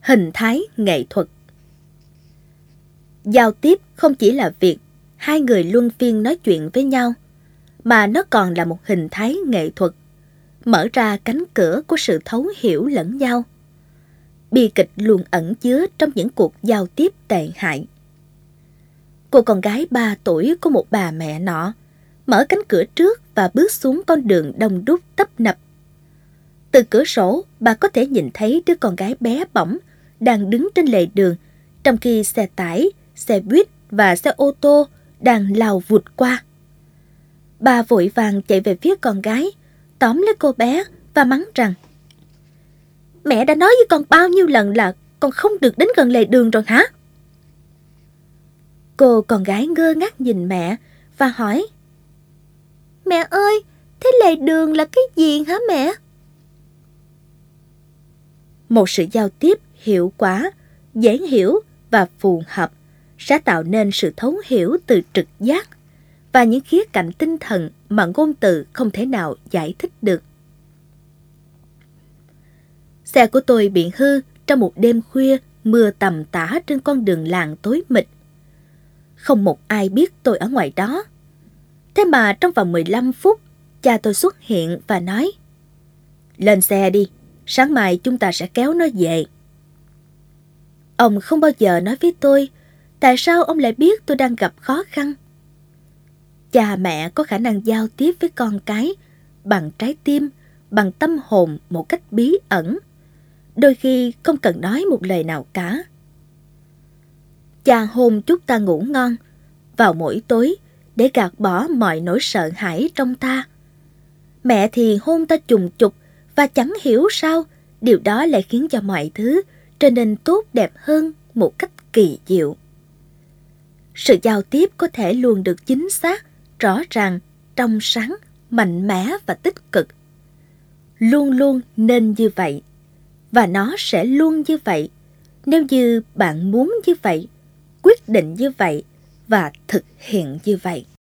Hình thái nghệ thuật. Giao tiếp không chỉ là việc hai người luân phiên nói chuyện với nhau, mà nó còn là một hình thái nghệ thuật, mở ra cánh cửa của sự thấu hiểu lẫn nhau. Bi kịch luôn ẩn chứa trong những cuộc giao tiếp tệ hại. Cô con gái 3 tuổi của một bà mẹ nọ mở cánh cửa trước và bước xuống con đường đông đúc tấp nập. Từ cửa sổ, bà có thể nhìn thấy đứa con gái bé bỏng đang đứng trên lề đường, trong khi xe tải, xe buýt và xe ô tô đang lao vụt qua. Bà vội vàng chạy về phía con gái, tóm lấy cô bé và mắng rằng: "Mẹ đã nói với con bao nhiêu lần là con không được đến gần lề đường rồi hả?" Cô con gái ngơ ngác nhìn mẹ và hỏi: "Mẹ ơi, thế lề đường là cái gì hả mẹ?" Một sự giao tiếp hiệu quả, dễ hiểu và phù hợp sẽ tạo nên sự thấu hiểu từ trực giác và những khía cạnh tinh thần mà ngôn từ không thể nào giải thích được. Xe của tôi bị hư trong một đêm khuya mưa tầm tã trên con đường làng tối mịt. Không một ai biết tôi ở ngoài đó. Thế mà trong vòng 15 phút, cha tôi xuất hiện và nói: "Lên xe đi, sáng mai chúng ta sẽ kéo nó về." Ông không bao giờ nói với tôi tại sao ông lại biết tôi đang gặp khó khăn. Cha mẹ có khả năng giao tiếp với con cái bằng trái tim, bằng tâm hồn một cách bí ẩn, đôi khi không cần nói một lời nào cả. Cha hôn chúc ta ngủ ngon vào mỗi tối để gạt bỏ mọi nỗi sợ hãi trong ta. Mẹ thì hôn ta trùng trục và chẳng hiểu sao điều đó lại khiến cho mọi thứ trở nên tốt đẹp hơn một cách kỳ diệu. Sự giao tiếp có thể luôn được chính xác, rõ ràng, trong sáng, mạnh mẽ và tích cực. Luôn luôn nên như vậy, và nó sẽ luôn như vậy nếu như bạn muốn như vậy, quyết định như vậy và thực hiện như vậy.